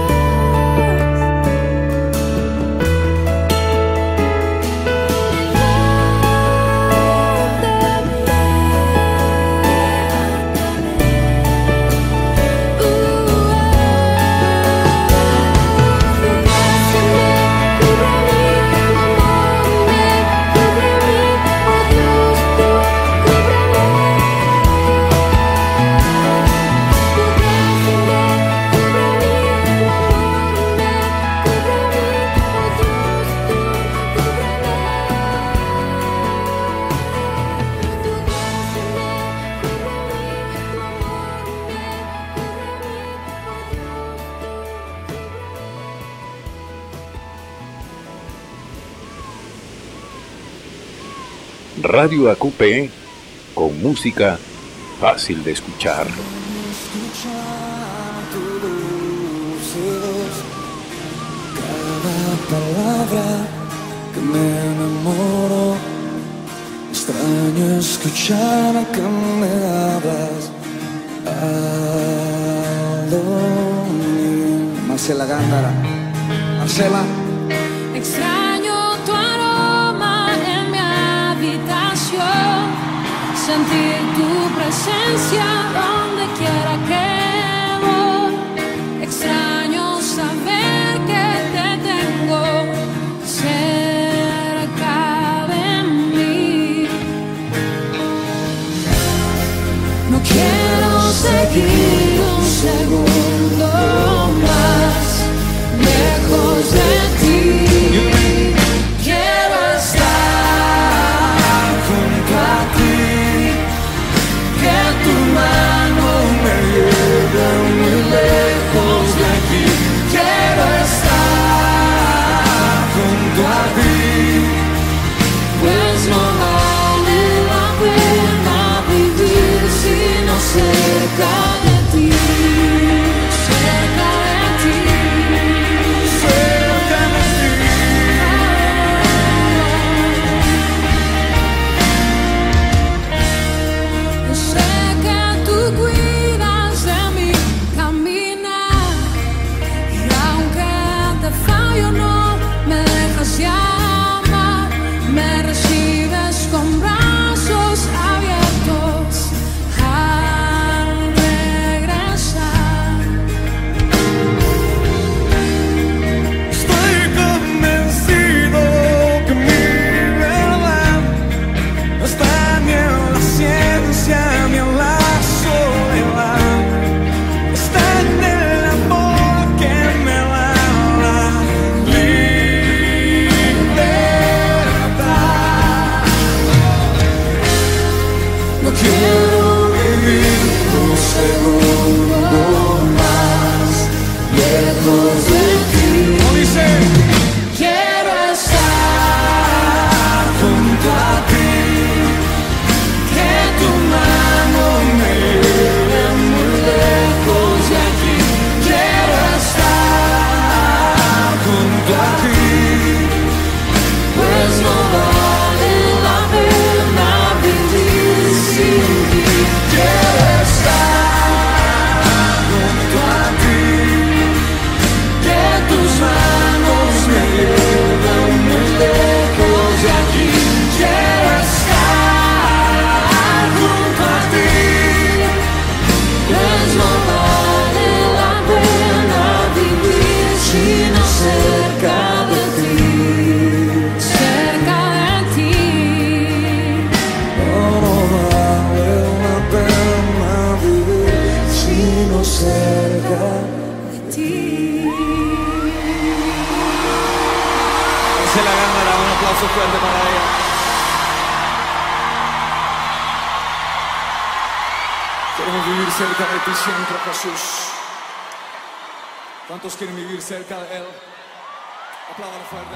[SPEAKER 3] Radio A Q P, con música fácil de escuchar.
[SPEAKER 7] Escuchar tu dulce voz, cada palabra que me enamoro. Extraño escuchar que me hablas al dormir. Marcela Gándara. Marcela.
[SPEAKER 2] Extraño tu aroma sentir tu presencia donde quiera que voy. Extraño saber que te tengo cerca de mí. No quiero seguir un segundo más lejos de ti. Quiero estar junto a ti, que tu mano me lleve muy lejos de aquí. Quiero estar junto a ti, pues no vale la pena vivir sino cerca de ti, cerca de ti, cerca de ti. Yo sé que tú cuidas de mi caminar, y aunque te fallo no me dejas llamar, me recibes con brazos abiertos al regresar.
[SPEAKER 5] Estoy convencido que mi verdad no está ni en la ciencia ni en la soledad, está en el amor que me da la libertad.
[SPEAKER 2] No quiero vivir un segundo más lejos de ti.
[SPEAKER 5] ¿Cómo dice?
[SPEAKER 2] Quiero estar junto a ti, que tu mano me lleve muy lejos de aquí. Quiero estar junto a ti, pues no vale la pena vivir sin ti. Quiero estar junto a ti, que tus manos me lleven muy lejos de aquí. Quiero estar junto a ti, pues no vale la pena vivir sino cerca de ti, cerca de ti.
[SPEAKER 5] No vale la pena vivir sino cerca. Se la ganará, un aplauso fuerte para ella. Queremos vivir cerca de ti siempre, Jesús. ¿Cuántos quieren vivir cerca de Él? Apláudalo fuerte.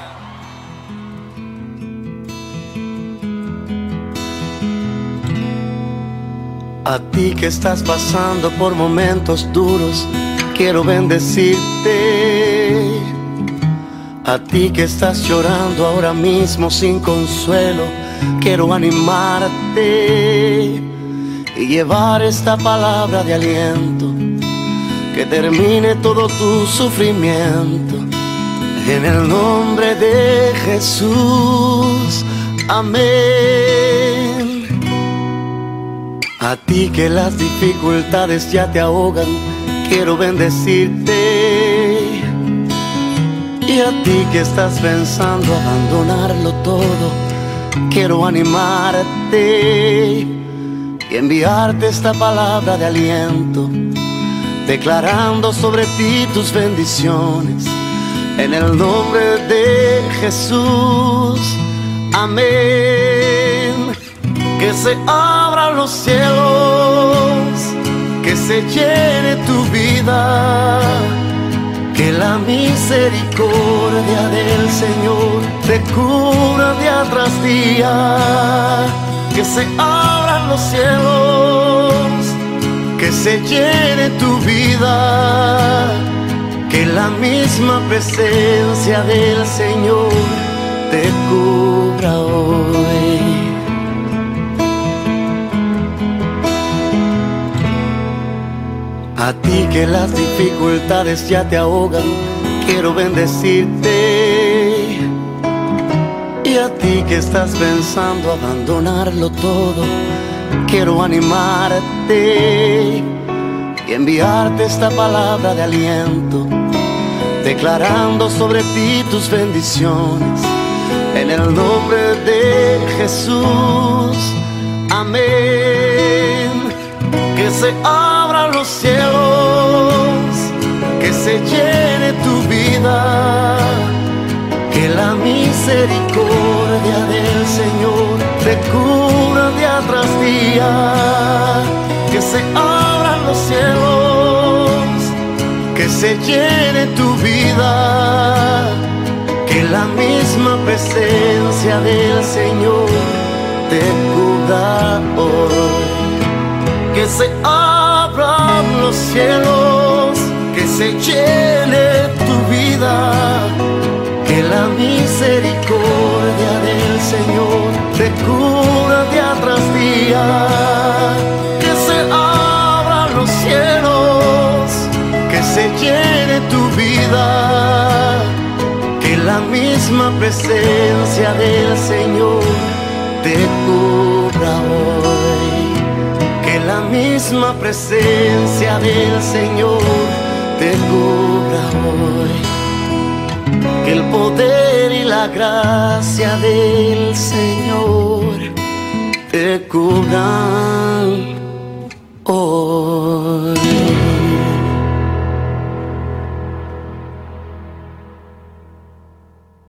[SPEAKER 7] A ti que estás pasando por momentos duros, quiero bendecirte. A ti que estás llorando ahora mismo sin consuelo, quiero animarte y llevar esta palabra de aliento, que termine todo tu sufrimiento. En el nombre de Jesús, amén. A ti que las dificultades ya te ahogan, quiero bendecirte. Y a ti que estás pensando abandonarlo todo, quiero animarte y enviarte esta palabra de aliento, declarando sobre ti tus bendiciones. En el nombre de Jesús, amén. Que se abran los cielos, que se llene tu vida, que la misericordia del Señor te cubra día tras día. Que se abran los cielos, que se llene tu vida, que la misma presencia del Señor te cubra hoy. A ti que las dificultades ya te ahogan, quiero bendecirte. Y a ti que estás pensando abandonarlo todo, quiero animarte y enviarte esta palabra de aliento, declarando sobre ti tus bendiciones, en el nombre de Jesús, amén. Que se abran los cielos, que se llene tu vida, que la misericordia del Señor te cubra día tras día. Que se abran los cielos, que se llene tu vida, que la misma presencia del Señor te cubra hoy. Que se abran los cielos, que se llene tu vida, que la misericordia del Señor te cubra día tras día. Que se abran los cielos, que se llene tu vida, que la misma presencia del Señor te cubra hoy. Que la misma presencia del Señor te cubra hoy. Que el poder y la gracia del Señor te cubran